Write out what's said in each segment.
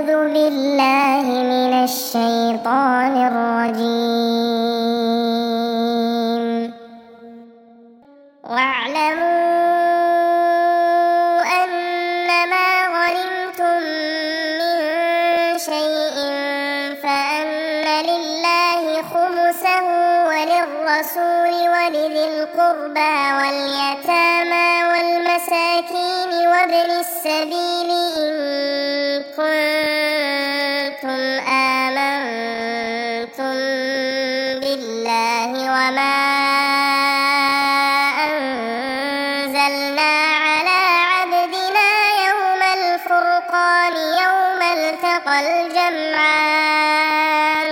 أعوذ بالله من الشيطان الرجيم. واعلموا أنما غنمتم من شيء فأن لله خمسه وللرسول ولذي القربى واليتامى والمساكين وابن السبيل إن كنتم آمنتم بالله وما أنزلنا على عبدنا يوم الفرقان يوم التقى الجمعان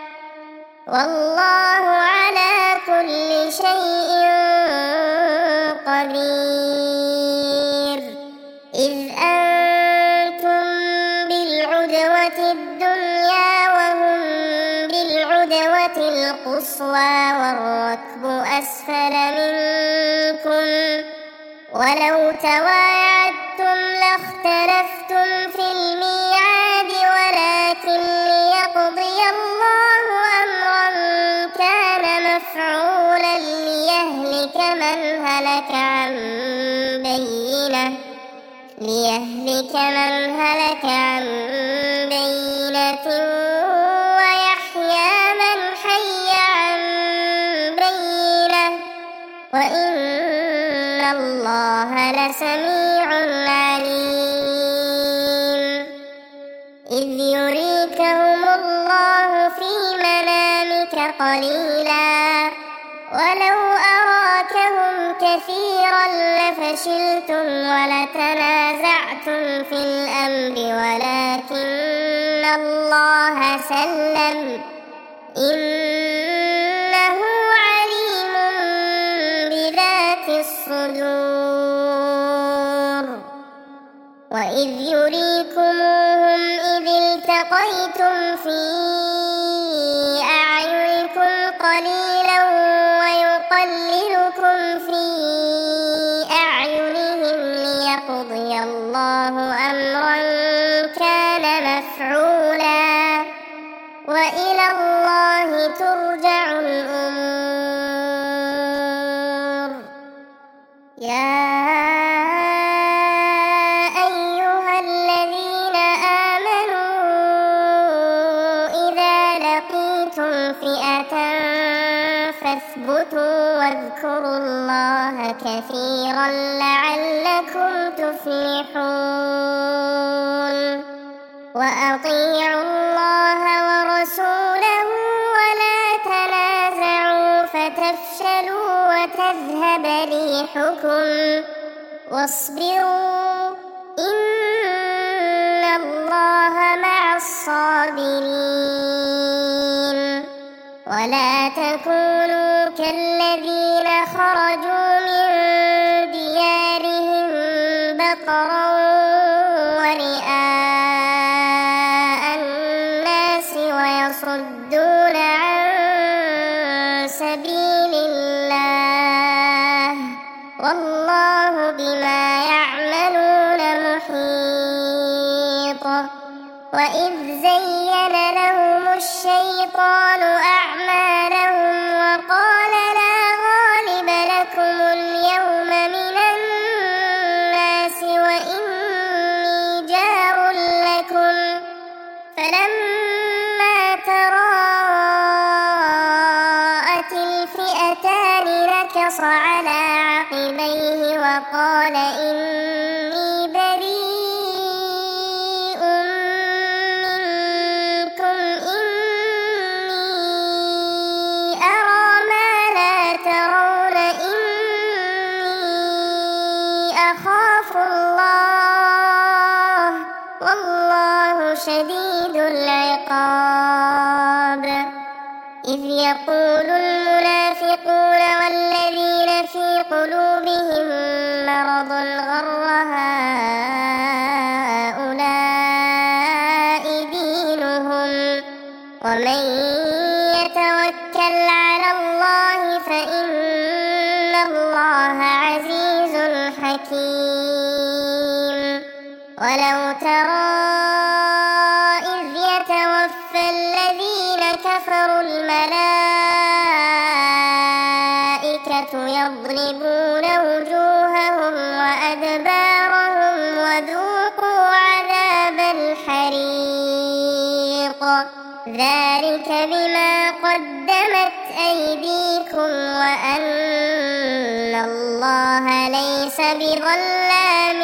والله على كل شيء قدير. إذ أنتم بالعدوة الدنيا وهم بالعدوة القصوى والركب أسفل منكم ولو تواعدتم لاختلفتم في الميعاد ولكن ليقضي الله أمرا كان مفعولا ليهلك من هلك عن بينة ويحيى من حي عن بينة وإن الله لسميع عليم. إذ يريكهم الله في منامك قليلا ولو أراكهم كثيرا لفشلتم ولتنازعتم في الأمر ولكن الله سلم إنه عليم بذات الصدور. وإذ يريكموهم إذ التقيتم في أعينكم قليلا ويقللكم في أعينهم ليقضي الله أمرا كان مفعولا وإلى الله ترجع الأمور. يا أيها الذين آمنوا إذا لقيتم فئة فاثبتوا واذكروا الله كثيرا لعلكم تفلحون. وأطيعوا الله ورسوله ولا تنازعوا فتفشلوا وتذهب ريحكم واصبروا إن الله مع الصابرين. ولا تكونوا كالذين خرجوا من ديارهم بطرا ورئاء الناس ويصدون عن سبيل الله والله بما يعملون محيط. وإذ زين لهم الشيطان أعمالهم وقال لا غالب لكم اليوم من الناس وإني جار لكم فلما تراءت الفئتان نكص على عقبيه وقال إني بريء منكم إني أرى ما لا ترون إني أخاف الله والله شديد العقاب. إذ يقول المنافقون والذين في قلوبهم مرض غر هؤلاء دينهم ومن يتوكل على الله فإن الله عزيز حكيم. ولو ترى الملائكة يضربون وجوههم وأدبارهم وذوقوا عذاب الحريق ذلك بما قدمت أيديكم وأن الله ليس بظلام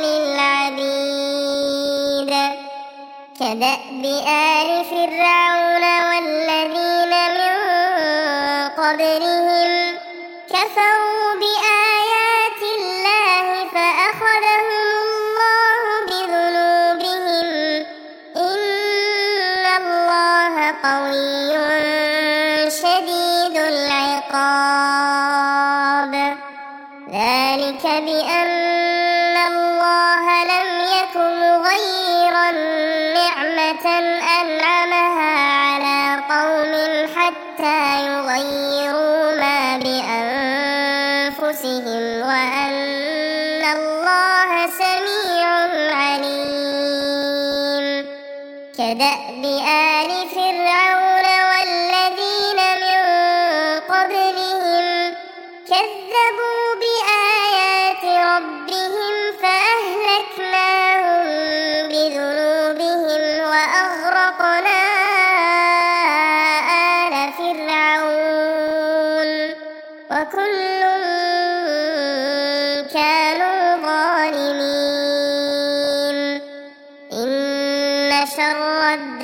للعبيد كدأب آل فرعون والذين من قبلهم كفروا بآيات الله فأخذهم الله بذنوبهم إن الله قوي شديد العقاب ذلك بأن الله لم يك مغيرا نعمة أنعمها على قوم حتى يغيروا ما بأنفسهم وأن الله سميع عليم كدأب آل فرعون والذين من قبلهم كذبوا بآيات ربهم فأهلكناهم بذنوبهم وأغرقنا آل فرعون وكل كانوا ظالمين إن شر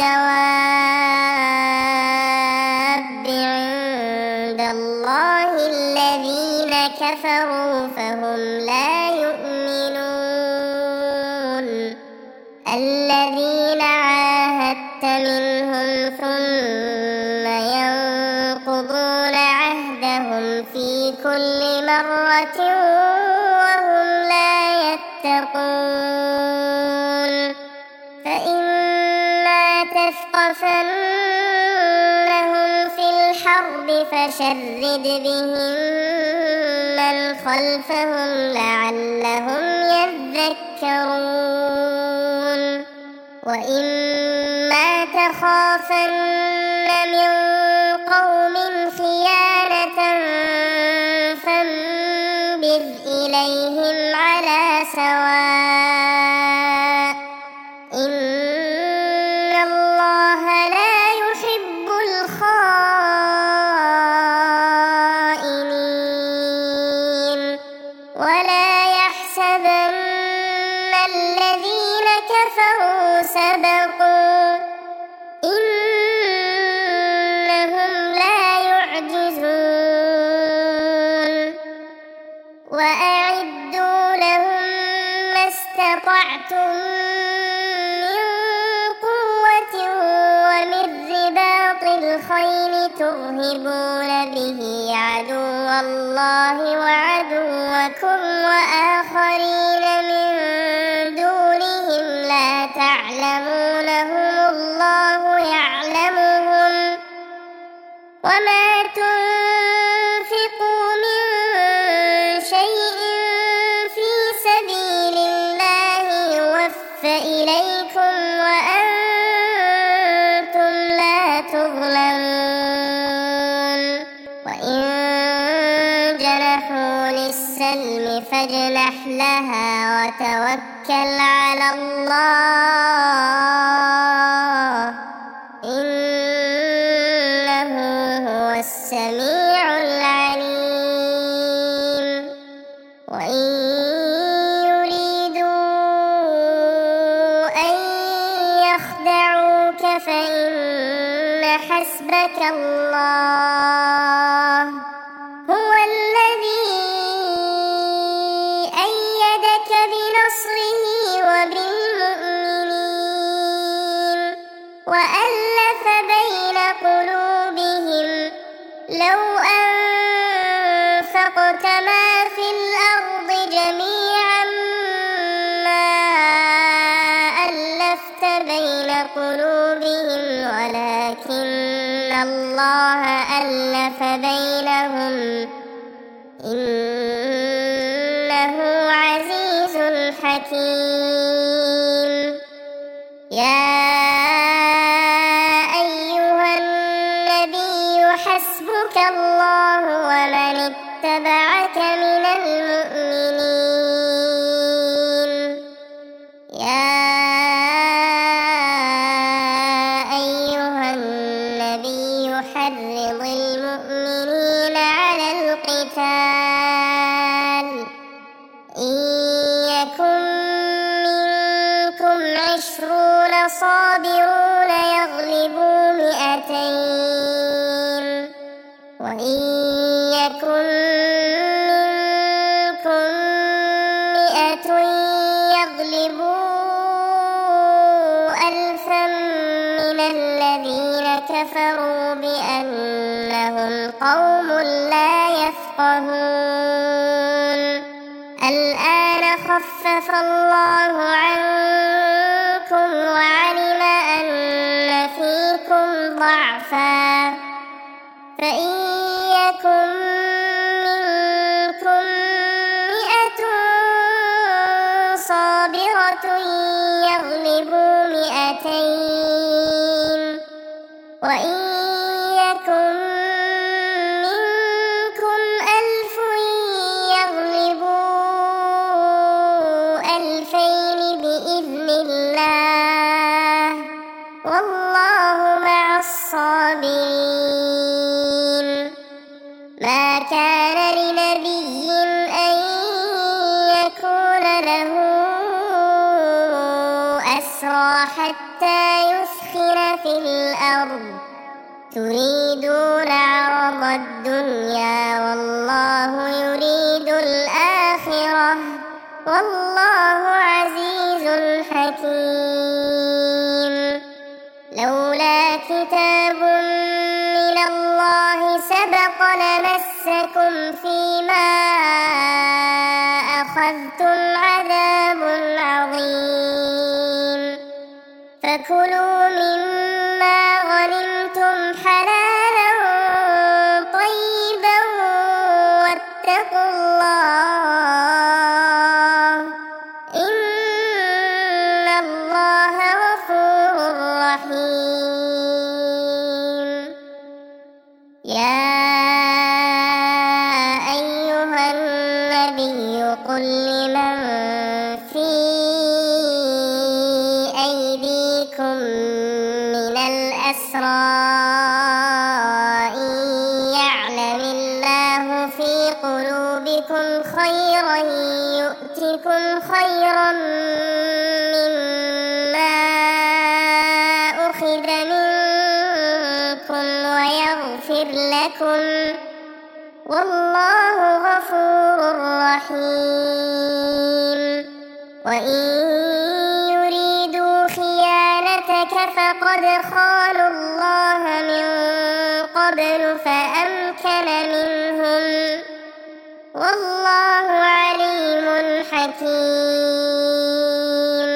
الدواب عند الله الذين كفروا فهم لا يؤمنون الذين عاهدت منهم ثم ينقضون عهدهم في كل مرة وهم لا يتقون فإما تثقفنهم في الحرب فشرد بهم من خلفهم لعلهم يذكرون وإما تخافن من قوم خيانة فانبذ إليهم على سواء إن الله لا يحب الخائنين ولا يحسبن الذين كفروا سبقوا إنهم لا يعجزون وأعدوا لهم ما استطعتم من قوة ومن رباط الخيل ترهبون به عدو الله وعدوكم وآخرين من دونهم لا تعلمونهم الله يعلمهم وما تنفقوا من شيء في سبيل الله يوفى إليكم وأنتم لا تظلمون وإن جنحوا للسلم فاجنح لها وتوكل على الله إنه هو السميع العليم وإن يريدوا أن يخدعوك فإن حسبك الله هو الذي أيدك بنصره وبالمؤمنين وألف بين قلوبهم لو أنفقت ما في الأرض جميعا ما ألفت بين قلوبهم ولكن الله ألف بينهم إنه عزيز حكيم يا أيها النبي يحشرك الله ومن اتبعك من المؤمنين يا أيها النبي حرض المؤمنين على القتال إن يكن منكم 20 صابرون يغلبوا 200 وإن يكن منكم 100 يغلبوا 1000 من الذين كفروا بأنهم قوم لا يفقهون الآن خفف الله عنكم وعلم أن فيكم ضعفا فإن يكن منكم 100 صابرة يغلبوا 200 وإن يكن منكم 1000 يغلبوا 2000 بإذن الله والله مع الصابرين ما كان لنبي أن يكون له أسرى حتى يثخن في الأرض تريدون عرض الدنيا والله يريد الآخرة والله عزيز حكيم لولا كتاب من الله سبق لمسكم فيما أخذتم عذاب عظيم فكلوا مما غنمتم حلالا طيبا واتقوا الله إن الله غفور رحيم يا أيها النبي قل لمن في أيديكم من الأسرى إن يعلم الله في قلوبكم خيرا يؤتكم خيرا مما أخذ منكم ويغفر لكم والله غفور رحيم وإن يريدوا خيانتك فقد خانوا الله من قبل فأمكن منهم والله عليم حكيم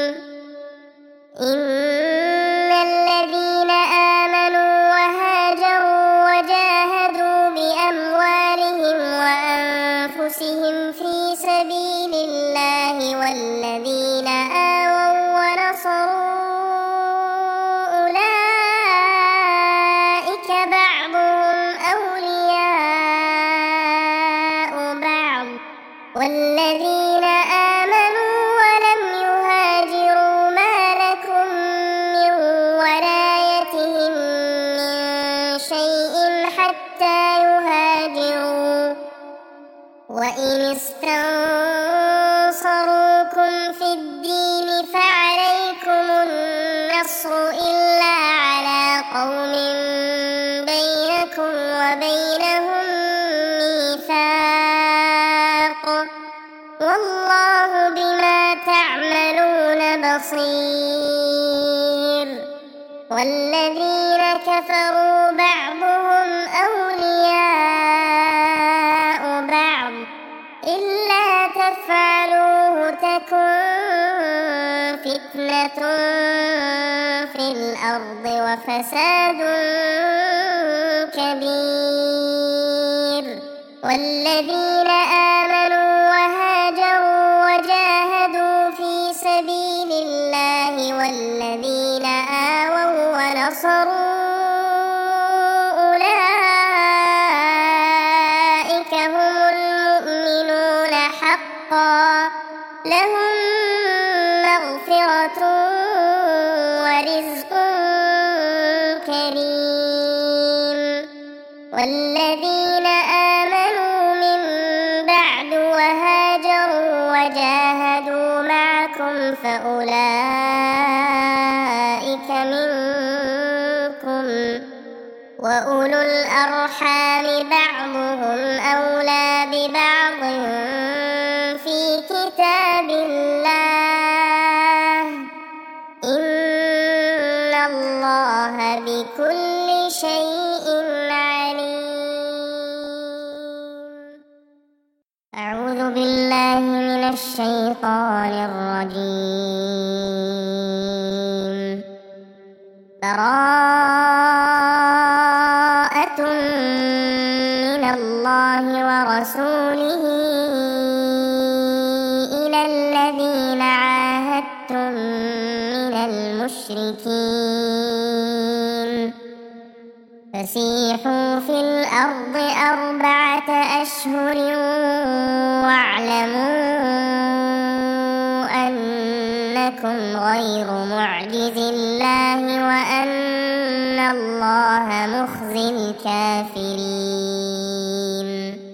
إن الذين آمنوا وهاجروا وجاهدوا بأموالهم وأنفسهم في سبيل الله والذين آووا ونصروا أولئك بعضهم أولياء بعض والذين آمنوا ولم يهاجروا ما لكم من ولايتهم من شيء حتى يهاجروا وإن استنصروكم في الدين فعليكم النصر إلا على قوم بينكم وبينهم ميثاق والله بما تعملون بصير والذين كفروا بعضهم أولياء بعض إلا تفعلوه تكن فتنة في الأرض وفساد كبير والذين آمنوا وهاجروا وجاهدوا في سبيل الله والذين آووا ونصروا أولئك وأولو الأرحام بعضهم أولى ببعض في كتاب الله إن الله بكل شيء عليم. أعوذ بالله من الشيطان الرجيم. براءة من الله ورسوله إلى الذين عاهدتم من المشركين فسيحوا في الأرض 4 أشهر واعلموا أنكم غير معجز الله وأن الله مخزي الكافرين.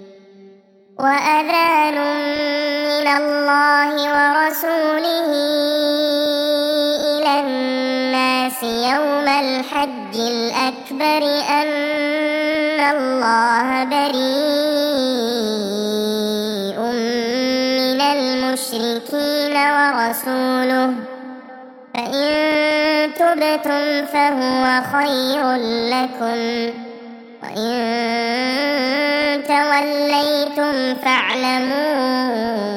وأذان من الله ورسوله إلى الناس يوم الحج الأكبر أن الله بريء من المشركين ورسوله فإن تبتم فهو خير لكم وإن توليتم فاعلموا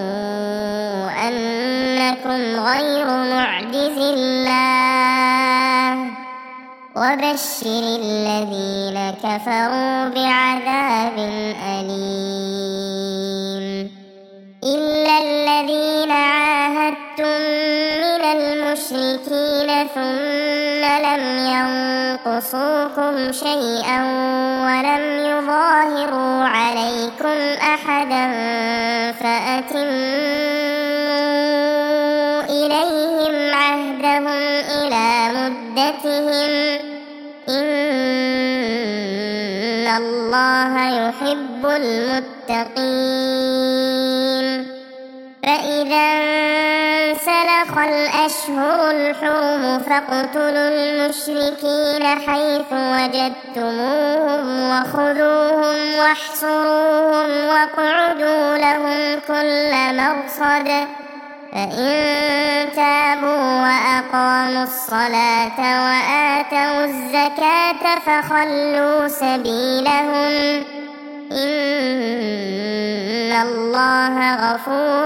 أنكم غير معجز الله وبشر الذين كفروا بعذاب أليم. إلا الذين عاهدتم من المشركين ثم لم ينقصوكم شيئا ولم يظاهروا عليكم أحدا فأتموا إليهم عهدهم إلى مدتهم إن الله يحب المتقين. فإذا انسلخ الأشهر الحرم فاقتلوا المشركين حيث وجدتموهم وخذوهم واحصروهم واقعدوا لهم كل مرصد فإن تابوا وأقاموا الصلاة وآتوا الزكاة فخلوا سبيلهم إن الله غفور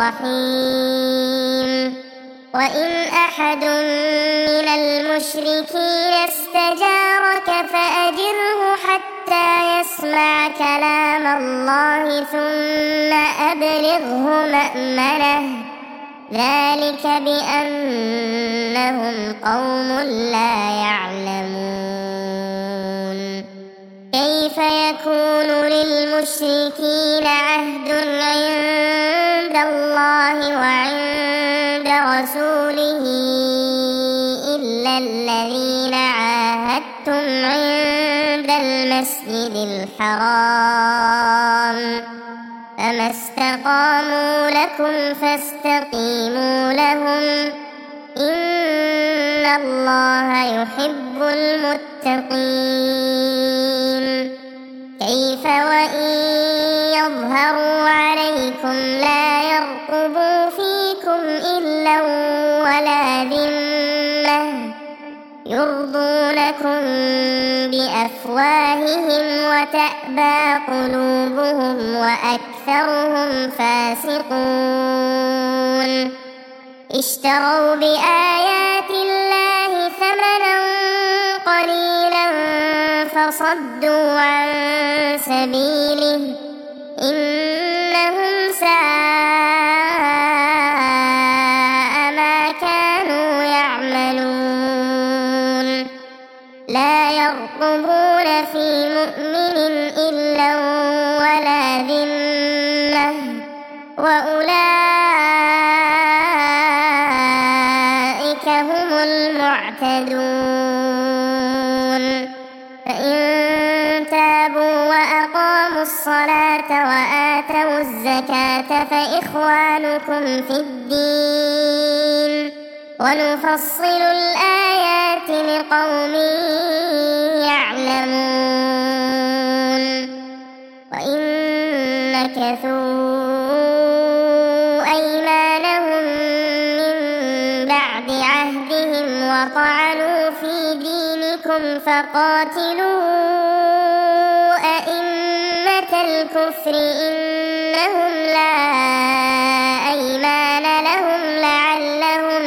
رحيم. وإن أحد من المشركين استجارك فأجره حتى يسمع كلام الله ثم أبلغه مأمنه ذلك بأنهم قوم لا يعلمون. كيف يكون للمشركين عهد عند الله وعند رسوله إلا الذين عاهدتم عند المسجد الحرام فما استقاموا لكم فاستقيموا لهم إن الله يحب المتقين. كيف وإن يظهروا عليكم لا يرقبوا فيكم إلا ولا ذمة يرضونكم بأفواههم وتأبى قلوبهم وأكثرهم فاسقون. اشتروا بآيات الله ثمنا قليلا فصدوا عن سبيله إنهم ساء ما كانوا يعملون. لا يرقبون في مؤمن إلا ولا ذمة وأولئك هم المعتدون. فإن تابوا وأقاموا الصلاة وآتوا الزكاة فإخوانكم في الدين ونفصل الآيات لقوم يعلمون. في دينكم فقاتلوا أئمة الكفر إنهم لا أيمان لهم لعلهم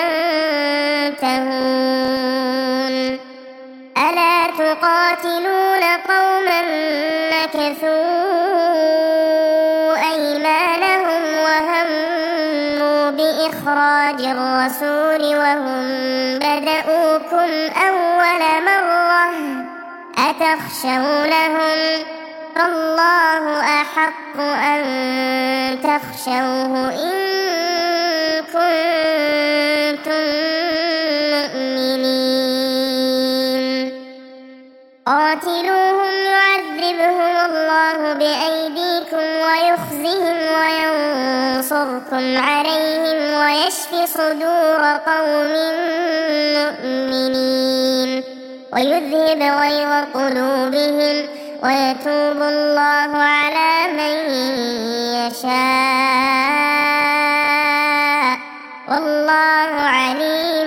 ينتهون ألا تقاتلون قوما نكثوا أيمانهم وهموا بإخراج الرسول وهم بدؤوكم أول مرة أتخشونهم فالله أحق أن تخشوه إن كنتم مؤمنين قاتلوهم يعذبهم الله بأيديكم ويخزهم وينصركم عليهم ويشف صدور قوم مؤمنين ويذهب غيظ قلوبهم ويتوب الله على من يشاء والله عليم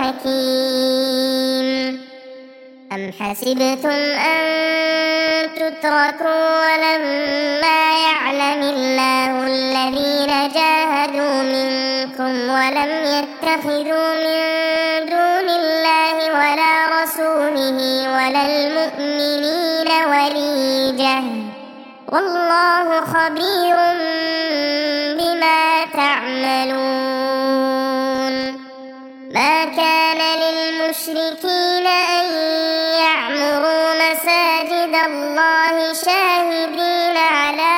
حكيم أم حسبتم أن تتركوا ولما يعلم الله الذين جاهدوا منكم ولم يتخذوا من دون الله ولا رسوله ولا المؤمنين وليجة والله خبير بما تعملون ما كان للمشركين أن يعمروا مساجد الله شاهدين على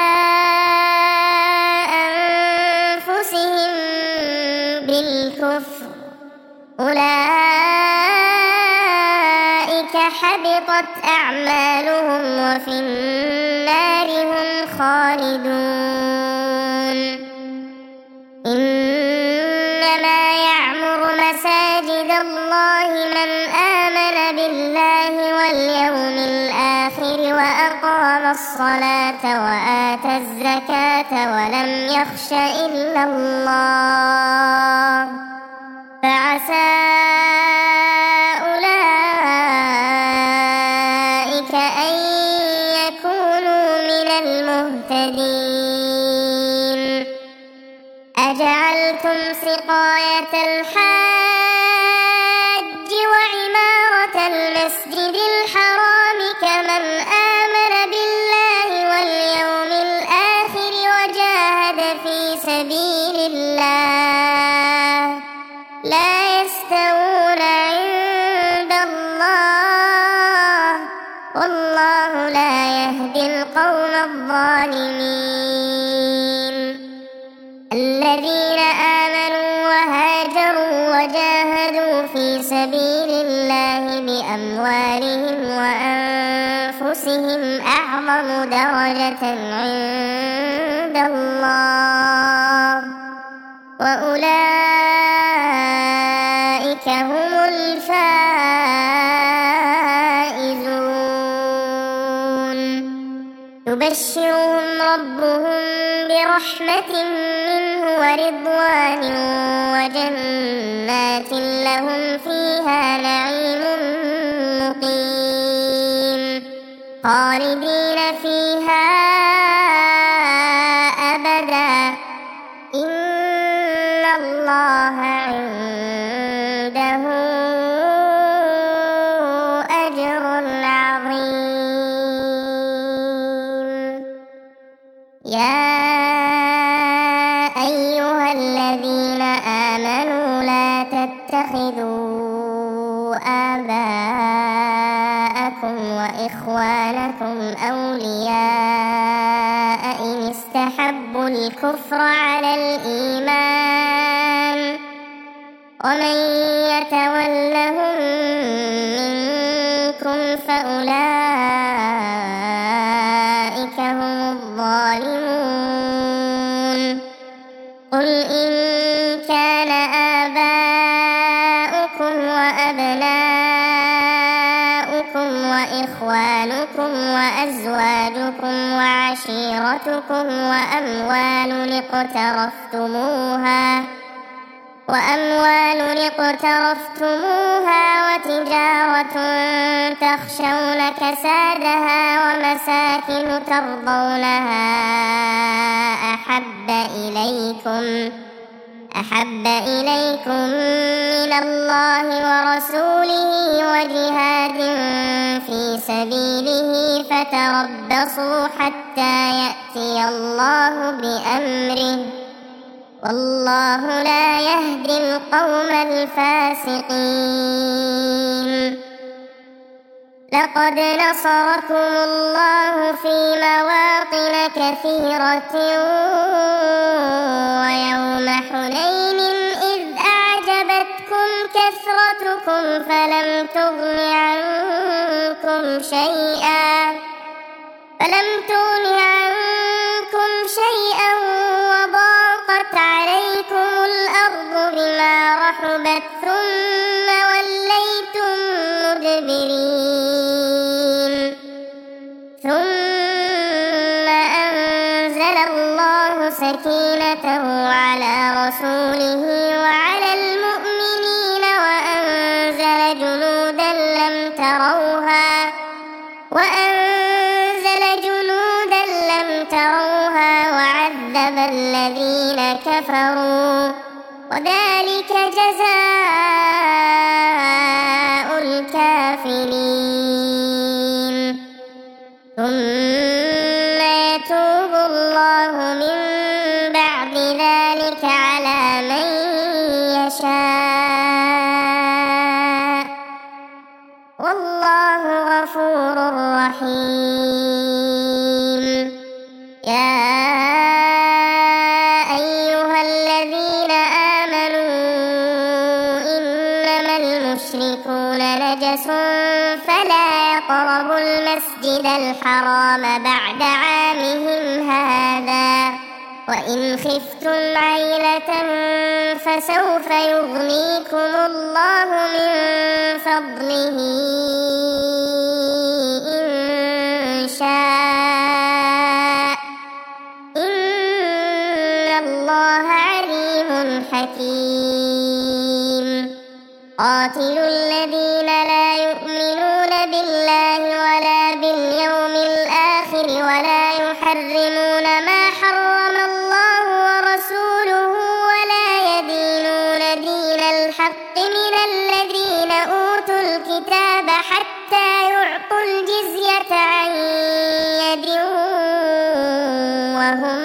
أنفسهم بالكفر أولئك حبطت أعمالهم وفي النار هم خالدون إنما يعمر مساجد الله من آمن بالله واليوم الآخر وأقام الصلاة وآتى الزكاة ولم يخش إلا الله فعسى أولئك أن يكونوا من المهتدين أجعلتم سقاية الحاج وعمارة المسجد الحرام كمن آمن بالله واليوم الآخر وجاهد في سبيل الله لا يستوون عند الله والله لا يهدي القوم الظالمين الذين آمنوا وهاجروا وجاهدوا في سبيل الله بأموالهم وأنفسهم أعظم درجة عند الله وأولئك هم الفائزون يبشرهم ربهم برحمة منه ورضوان وجنات لهم فيها نعيم مقيم خالدين فيها أبدا إن الله عنده أجر عظيم يا أيها الذين آمنوا لا تتخذوا آباءكم وإخوانكم أولياء إن استحبوا الكفر على الإيمان ومن يتولهم منكم فأولئك هم الظالمون قل إن كان آباؤكم وأبناؤكم وإخوانكم وأزواجكم وعشيرتكم وأموال اقترفتموها تجارة تخشون كسادها ومساكن ترضونها أحب إليكم من الله ورسوله وجهاد في سبيله فتربصوا حتى يأتي الله بأمره والله لا يهدي القوم الفاسقين. لقد نصركم الله في مواطن كثيرة ويوم حنين إذ أعجبتكم كثرتكم فلم تغن عنكم شيئا وضاقت عليكم الأرض بما رحبت ثم وليتم مدبرين. ثم أنزل الله سكينته على رسوله وعلى المؤمنين وأنزل جنودا لم تروها وعذب الذين كفروا وذلك جزاء الكافرين. ثم يتوب الله من بعد ذلك على من يشاء والله غفور رحيم. يا أيها الذين آمنوا إنما المشركون نجس فلا يقربوا المسجد الحرام بعد عامهم هذا وإن خفتم عيلة فسوف يغنيكم الله من فضله إن شاء إن الله عليم حكيم. قاتلوا الذين لا يؤمنون بالله ولا باليوم الآخر ولا يحرمون ما حرم الله ورسوله ولا يدينون دين الحق من الذين أوتوا الكتاب حتى يعطوا الجزية عن يد وهم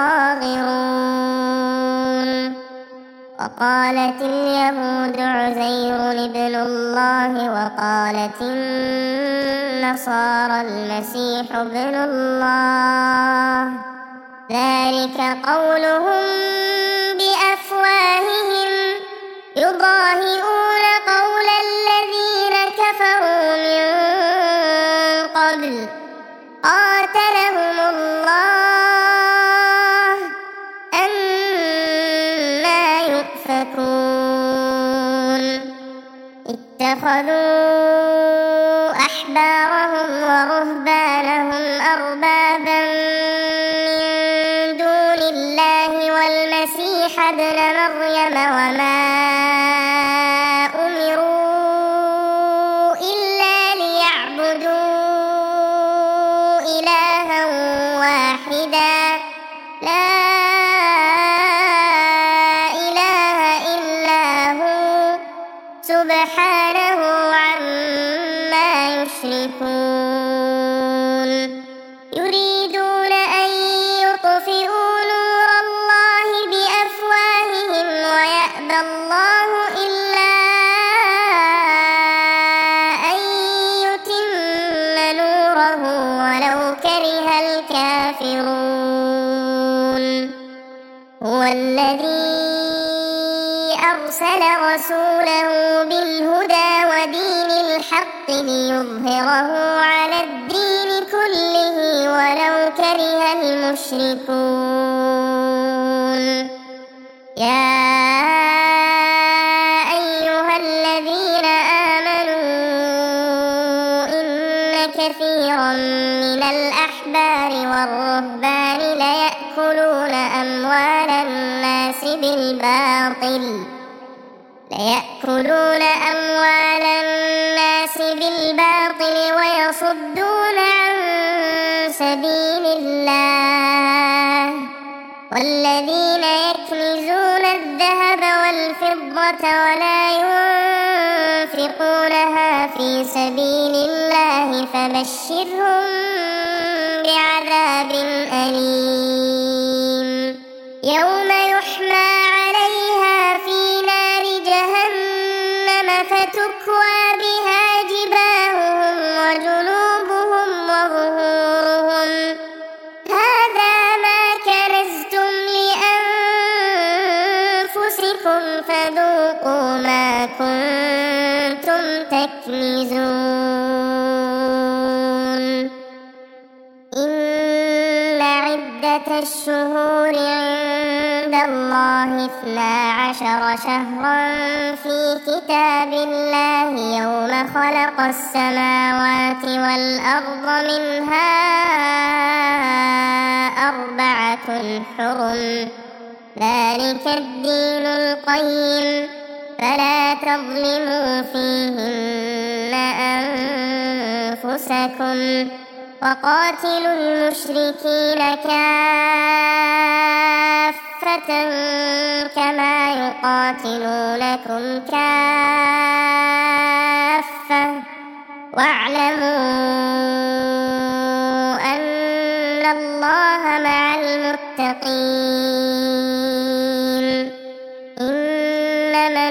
صاغرون. وقالت اليهود عزير ابن الله وقالت النصارى المسيح ابن الله ذلك قولهم بأفواههم يضاهئون قول الذين كفروا من قبل قاتلهم الله أنى يؤفكون. اتخذوا أحبارهم ورهبانهم أربابا من دون الله والمسيح ابن مريم وما أمروا إلا ليعبدوا إلها واحدا لا إله إلا هو سبحانه عما يشركون. يريدون أن يطفئوا نور الله بأفواههم ويأبى الله إلا أن يتم نوره ولو كره الكافرون. هو الذي أرسل رسوله بالهدى ودين الحق ليظهره على الدين كله ولو كره المشركون. يا أيها الذين آمنوا إن كثيرا من الأحبار والرهبان ليأكلون أموال الناس بالباطل ويصدون عن سبيل الله والذين يكنزون الذهب والفضة ولا ينفقونها في سبيل الله فبشرهم بعذاب أليم يوم يحمى عليها في نار جهنم فتكوى بها جباههم وجنوبهم وظهورهم هذا ما كنزتم لأنفسكم فذوقوا ما كنتم تكنزون إن عدة الشهور عند الله 12 شهرا في كتاب الله يوم خلق السماوات والأرض منها 4 حرم ذلك الدين القيم فلا تظلموا فيهن أنفسكم وقاتلوا المشركين كافة كما يقاتلونكم كافة واعلموا أن الله مع المتقين إنما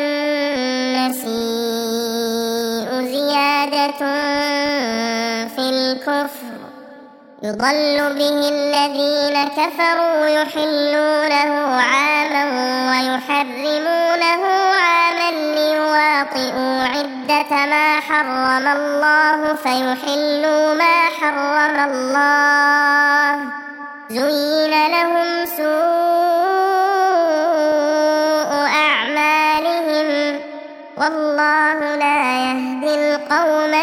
النسيء زيادة في الكفر يضل به الذين كفروا يحلونه عاما ويحرمونه عاما ليواطئوا عدة ما حرم الله فيحلوا ما حرم الله زين لهم سوء أعمالهم والله لا يهدي القوم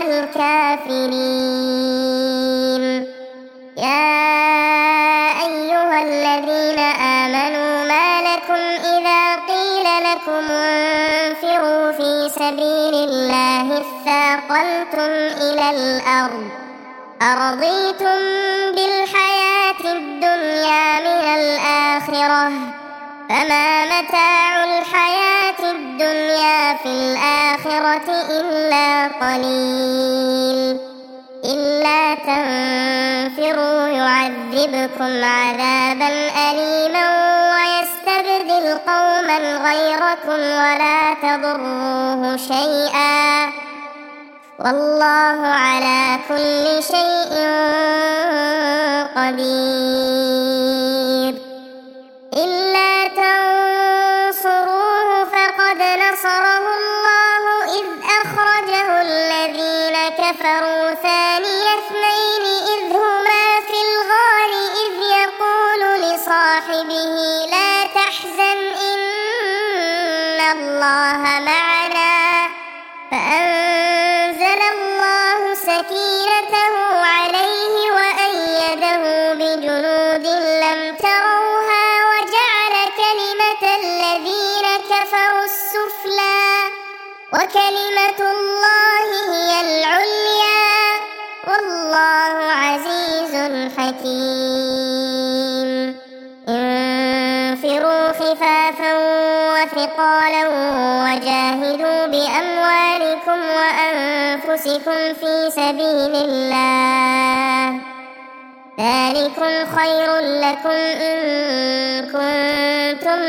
الكافرين يا أيها الذين آمنوا ما لكم إذا قيل لكم انفروا في سبيل الله اثاقلتم إلى الأرض أرضيتم بالحياة الدنيا من الآخرة فما متاع الحياة الدنيا في الآخرة إلا قليل إلا تنفروا يعذبكم عذابا أليما ويستبدل قوما غيركم ولا تضروه شيئا والله على كل شيء قدير إلا تنصروه فقد نصره الله إذ أخرجه الذين كفروا ثاني اثنين إذ هما في الغار إذ يقول لصاحبه لا تحزن إن الله معنا فأنزل الله سكينته عليه وأيده بجنود لم تروها وجعل كلمة الذين كفروا السفلى وكلمة الله هي العليا والله عزيز حكيم انفروا خفافا وثقالا وجاهدوا بأموالكم وأنفسكم في سبيل الله ذلكم خير لكم إن كنتم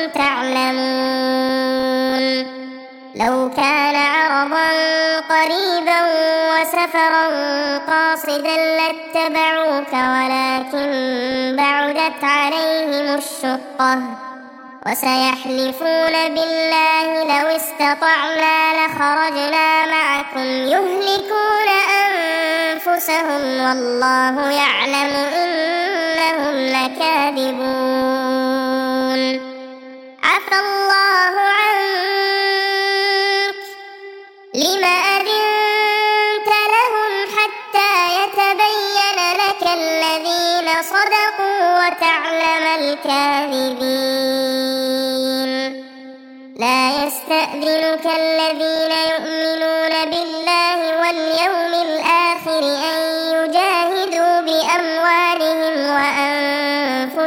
تعلمون لو كان عرضا قريبا وسفرا قاصدا لاتبعوك ولكن بعدت عليهم الشقة وسيحلفون بالله لو استطعنا لخرجنا معكم يهلكون أنفسهم والله يعلم إنهم لكاذبون عفى الله عنك لم أذنت لهم حتى يتبين لك الذين صدقوا وتعلم الكاذبين لا يستأذنك الذين يؤمنون بالله واليوم الآخر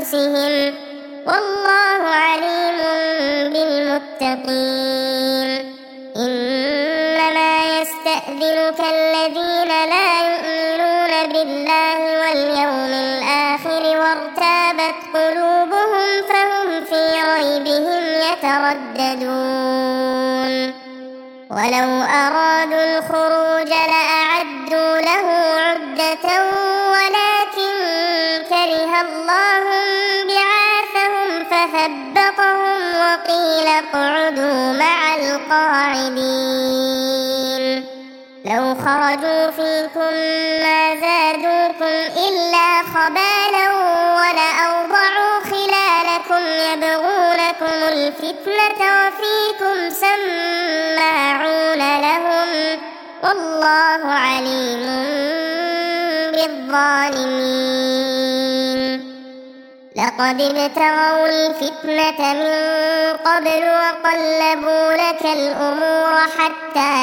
أنفسهم والله عليم بالمتقين إنما يستأذنك الذين لا يؤمنون بالله واليوم الآخر وارتابت قلوبهم فهم في ريبهم يترددون ولو أرادوا الخروج لأعدوا له عدة ولكن كره الله بعاثهم فثبطهم وقيل اقعدوا مع القاعدين لو خرجوا فيكم ما زادوكم إلا خبالا ولأوضعوا خلالكم يبغونكم الفتنة وفيكم سماعون لهم والله عليم بالظالمين لقد ابتغوا الفتنة من قبل وقلبوا لك الأمور حتى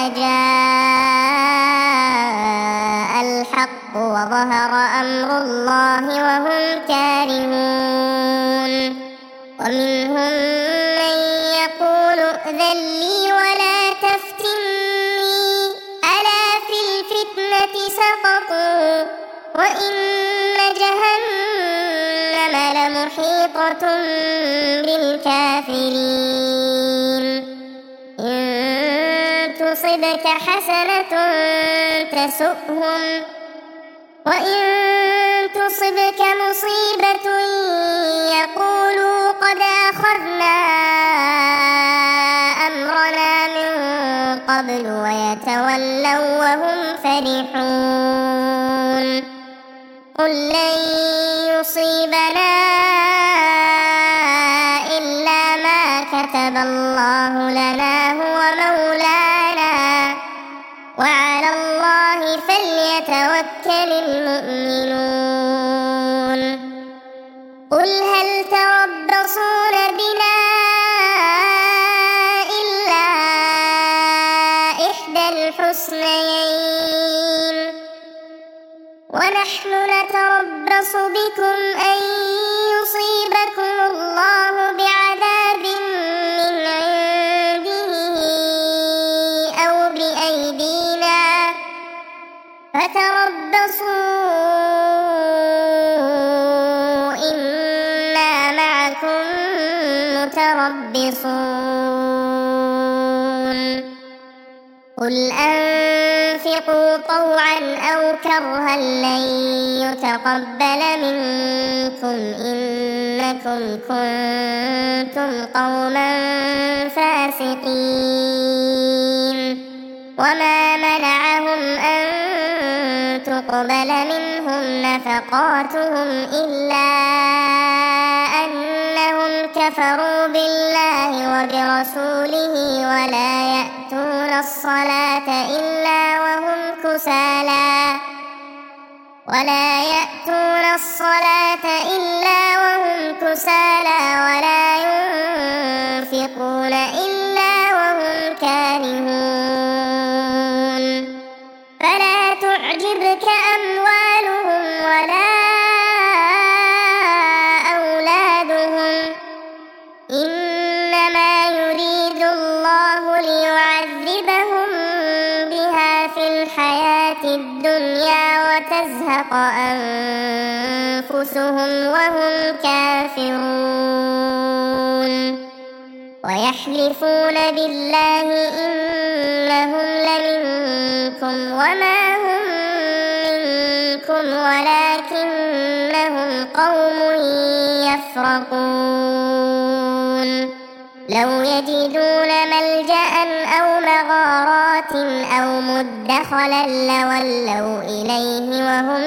جاء الحق وظهر أمر الله وهم كارهون ومنهم من يقول ائذن لي ولا تفتني ألا في الفتنة سقطوا وإن جهنم لمحيطة بالكافرين إن تصبك حسنة تسؤهم وإن تصبك مصيبة يقولوا قد أخذنا أمرنا من قبل ويتولوا وهم فرحون قل لن يصيبنا إلا ما كتب الله لنا هو مولانا وعلى الله فليتوكل المؤمنون قل هل تربصون بنا إلا إحدى الحسنيين ونحن نتربص بكم أن يصيبكم الله بعذاب من عنده أو بأيدينا فتربصوا إنا معكم متربصون قل أنفقوا طوعا أو كرها لن يتقبل منكم إنكم كنتم قوما فاسقين وما منعهم أن تقبل منهم نفقاتهم إلا أنهم كفروا بالله وبرسوله ولا يأتون الصلاة إلا وهم كسالى ولا ينفقون إلا وهم كارهون فلا تعجبك أموالهم ولا أولادهم إنما يريد الله ليعذبهم بها في الحياة الدنيا وتزهق أنفسهم وهم كافرون ويحلفون بالله إنهم لمنكم وما هم منكم ولكنهم قوم يفرقون لو يجدون ملجأ أو مغارات أو مدخلا لولوا إليه وهم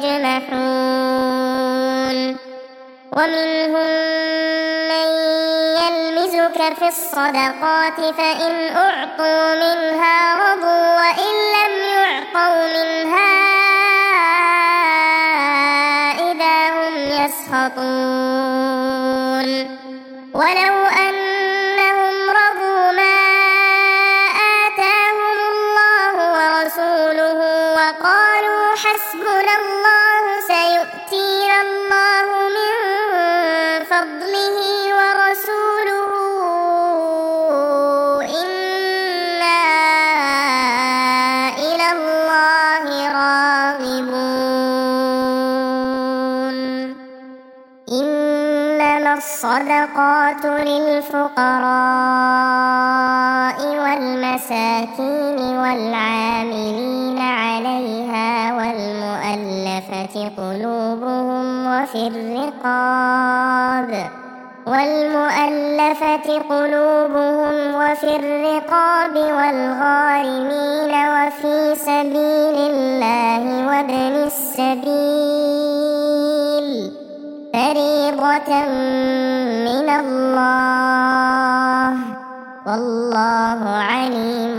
يجمحون ومنهم من يلمزك في الصدقات فإن أعطوا منها رضوا وإن لم يعطوا منها إذا هم يسخطون ولو أنهم رضوا ما آتاهم الله ورسوله وقالوا حسبنا الله سيؤتينا الله من فضله ورسوله إنا إلى الله راغبون إنما الصدقات للفقراء والمساكين والعاملين عليها والمؤلفة قلوبهم وفي الرقاب والغارمين وفي سبيل الله وابن السبيل فريضة من الله والله عليم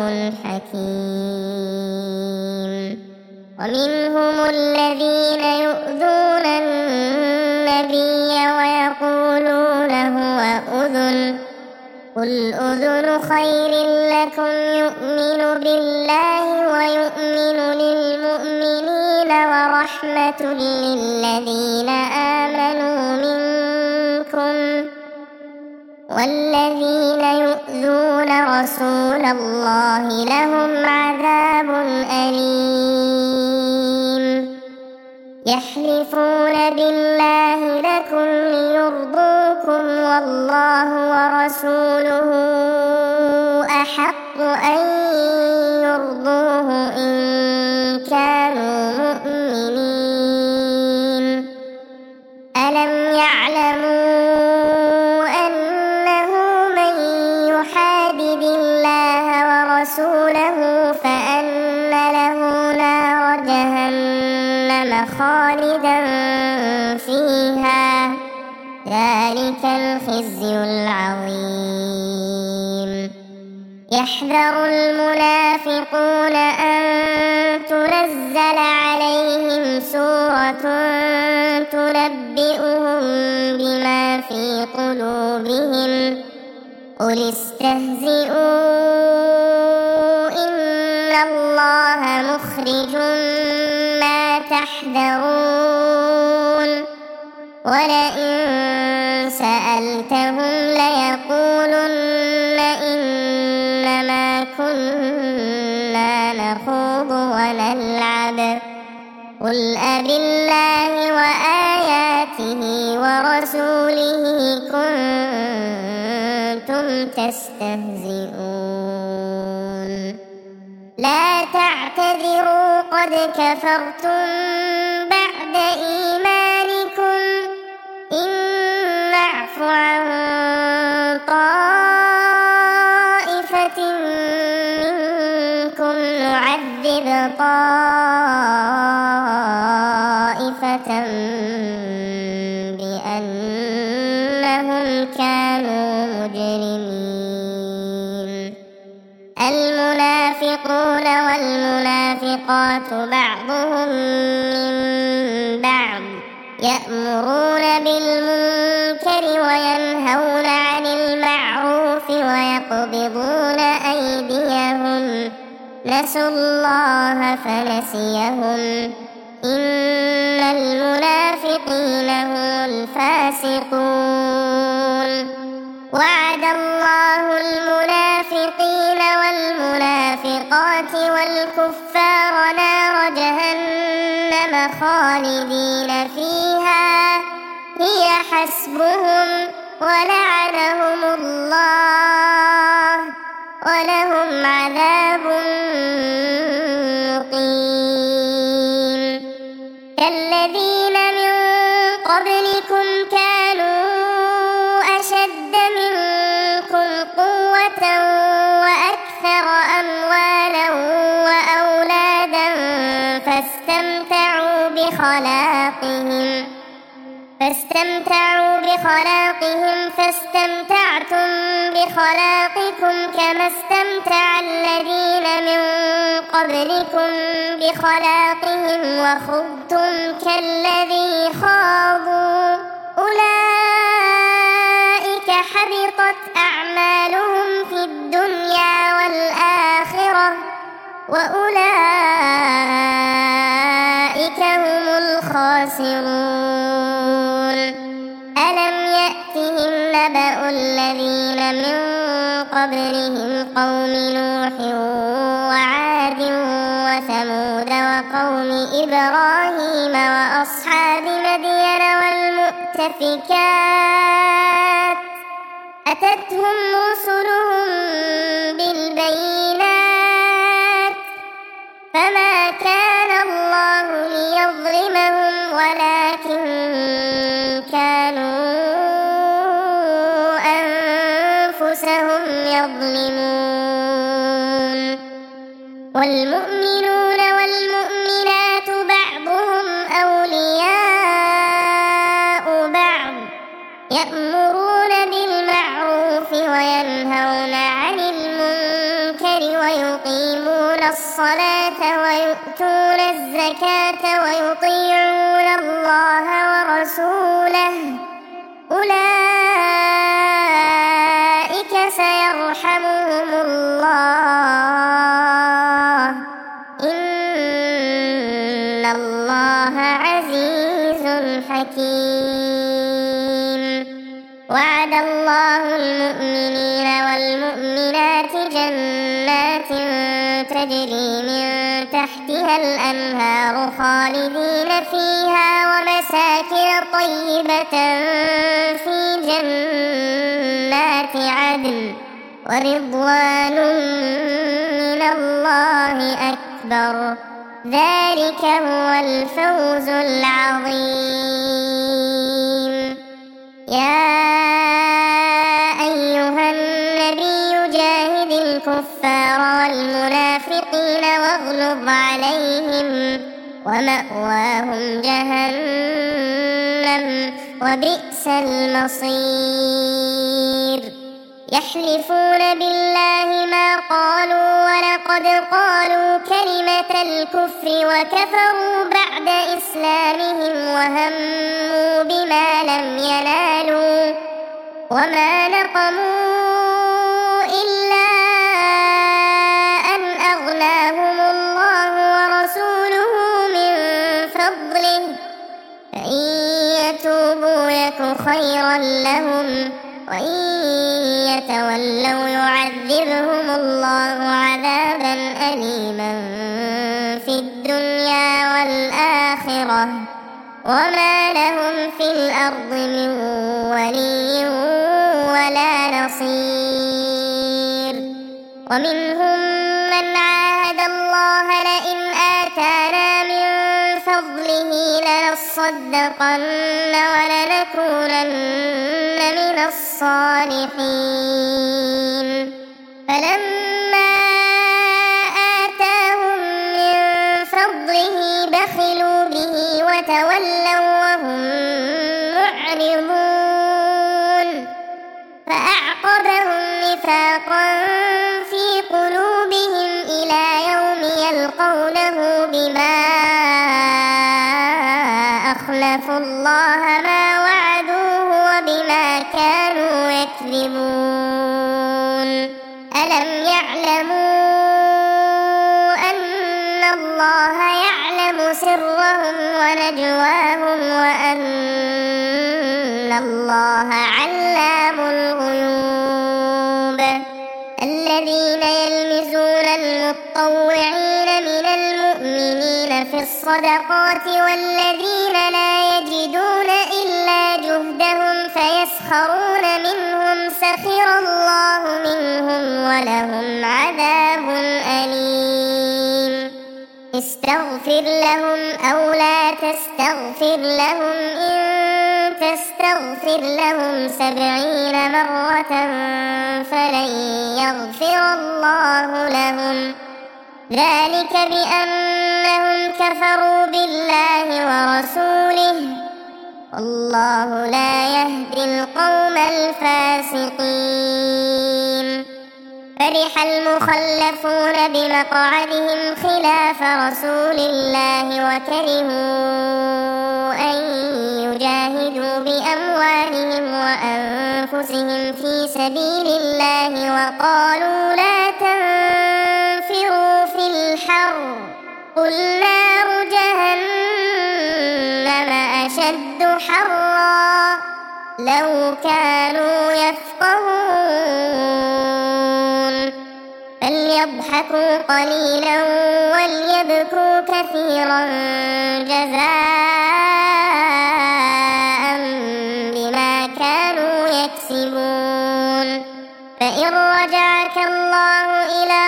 حكيم ومنهم الذين يؤذون النبي ويقولون هو أذن قل أذن خير لكم يؤمن بالله ويؤمن للمؤمنين ورحمة للذين آمنوا منكم والذين يؤذون رسول الله لهم عذاب أليم يحلفون بالله لكم ليرضوكم والله ورسوله أحق أن يرضوه إن كانوا مؤمنين ألم يعلموا أنه من يحادد الله ورسوله فأن له نار جهنم خالدا فيها ذلك الخزي العظيم يحذر المنافقون أن تنزل عليهم سورة تنبئهم بما في قلوبهم قل استهزئوا إن الله مخرج ما تحذرون ولئن سألتهم ليقولن إنما كنا نخوض ونلعب قل أبالله وآياته ورسوله كنتم تستهزئون لا تعتذروا قد كفرتم بعد إيمانكم إن نعف عن طائفة منكم نعذب طائفة بأنهم كانوا مجرمين المنافقون والمنافقات بعضهم من بعض يأمرون بالمنكر وينهون عن المعروف ويقبضون أيديهم نسوا الله فنسيهم إن المنافقين هم الفاسقون وعد الله المنافقين والمنافقات والكفار نار جهنم خالدين فيها هي حسبهم ولعنهم الله ولهم عذاب مقيم كالذين من قبلكم كانوا أشد منكم قوة وأكثر أموالا وأولادا فاستمتعوا بخلاقهم فاستمتعتم بخلاقكم كما استمتع الذين من قبلكم بخلاقهم وخضتم كالذي خاضوا أولئك حبطت أعمالهم في الدنيا والآخرة وأولئك هم الخاسرون ألم يأت نبأ الذين من قبلهم قوم نوح وعاد وثمود وقوم إبراهيم وأصحاب مدين والمؤتفكات أتتهم رسلهم بالبينات فما كان الله ليظلمهم ولكن كانوا أنفسهم يظلمون والمؤمنون والمؤمنات بعضهم أولياء بعض يأمرون بالمعروف وينهون عن المنكر ويقيمون الصلاة ويؤتون الزكاة ويطيعون الله ورسوله أولئك سيرحمهم الله إن الله عزيز حكيم وعد الله المؤمنين والمؤمنات جنات تجري من تحتها الأنهار خالدين فيها ومساكن طيبة في جنات عدن ورضوان من الله أكبر ذلك هو الفوز العظيم يا أيها النبي جاهد الكفار والمنافقين واغلظ عليهم ومأواهم جهنم وبئس المصير يحلفون بالله ما قالوا ولقد قالوا كلمة الكفر وكفروا بعد إسلامهم وهموا بما لم ينالوا وما نقموا إلا أن أغناهم الله ورسوله من فضله فإن يتوبوا يك خيرا لهم وإن يتولوا يعذبهم الله عذابا أليما في الدنيا والآخرة وما لهم في الأرض من ولي ولا نصير ومنهم من عاهد الله لئن آتانا من فضله لنصدقن ولنكونن من الصالحين فلما آتاهم من فضله بخلوا به وتولوا وهم معرضون فأعقبهم نفاقا في قلوبهم إلى يوم يلقونه بما أخلفوا الله ما وعدوه وبما كانوا يكذبون ألم يعلموا أن الله يعلم سرهم ونجواهم وأن الله علام الغيوب الذين يلمزون المطوعين من المؤمنين في الصدقات والذين لا يجدون إلا جهدهم فيسخرون منهم سخر الله منهم ولهم عذاب أليم استغفر لهم أو لا تستغفر لهم إن تستغفر لهم 70 مرة فلن يغفر الله لهم ذلك بأنهم كفروا بالله ورسوله والله لا يهدي القوم الفاسقين فرح المخلفون بمقعدهم خلاف رسول الله وكرهوا أن يجاهدوا بأموالهم وأنفسهم في سبيل الله وقالوا لا تنفروا في الحر قل نار جهنم أشد حرا لو كانوا يفقهون فليضحكوا قليلا وليبكوا كثيرا جزاء بما كانوا يكسبون فإن رجعك الله إلى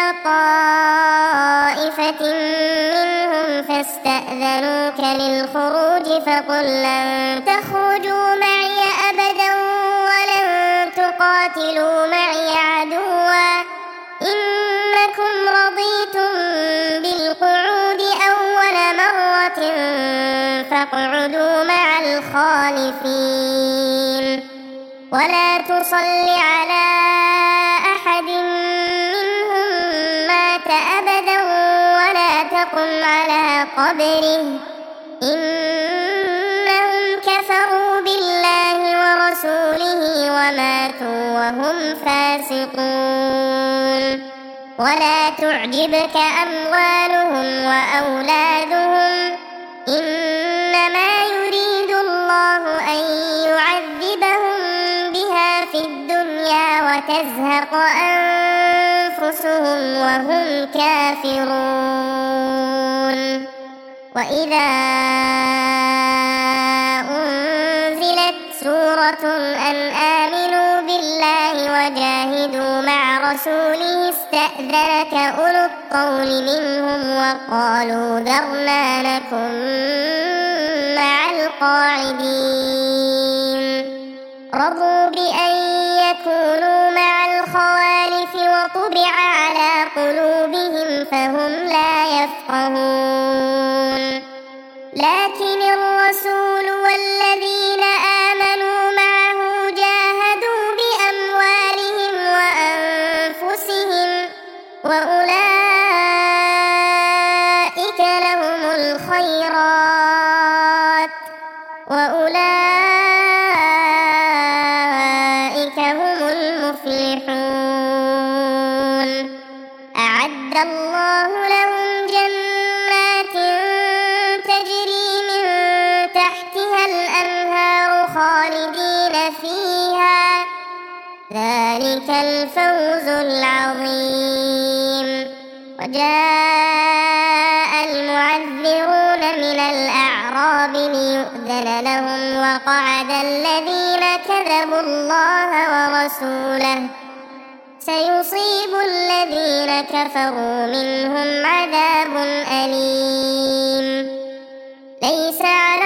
طائفة منهم فاستأذنوك للخروج فقل لن تخرجوا معي أبدا ولن تقاتلوا معي عدوا إنكم رضيتم بالقعود أول مرة فاقعدوا مع الخالفين ولا تصل على أحد منهم مات أبدا ولا تقم على قبره إنهم كفروا بالله ورسوله وماتوا وهم فاسقون ولا تعجبك أموالهم وأولادهم إنما يريد الله أن يعذبهم بها في الدنيا وتزهق أنفسهم وهم كافرون وإذا أنزلت سورة أن آمنوا بالله وجاهدوا مع رسوله استأذنك أولو الطول منهم وقالوا ذرنا نكن مع القاعدين رضوا بأن يكونوا مع الخوالف وطبع على قلوبهم فهم لا يفقهون لكن الرسول والذين آمنوا معه جاهدوا بأموالهم وأنفسهم وأولئك لهم الخيرات وأولئك هم المفلحون أعد الله لهم جنات تجري من تحتها الأنهار خالدين فيها ذلك الفوز العظيم وجاء المعذرون من الأعراب ليؤذن لهم وقعد الذين كذبوا الله ورسوله سيصيب الذين كفروا منهم عذاب أليم ليس على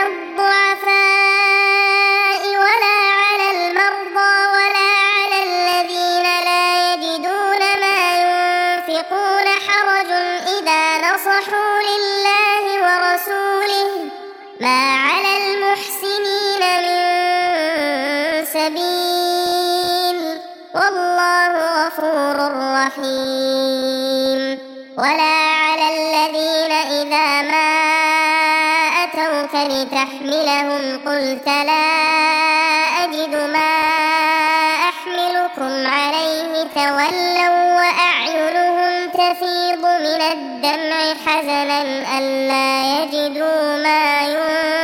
الضعفاء ولا على المرضى ولا على الذين لا يجدون ما ينفقون حرج إذا نصحوا لله ورسوله ما على المحسنين من سبيل والله غفور رحيم ولا على الذين إذا ما أتوك لتحملهم قلت لا أجد ما أحملكم عليه تولوا وأعينهم تفيض من الدمع حزنا ألا يجدوا ما ينفقون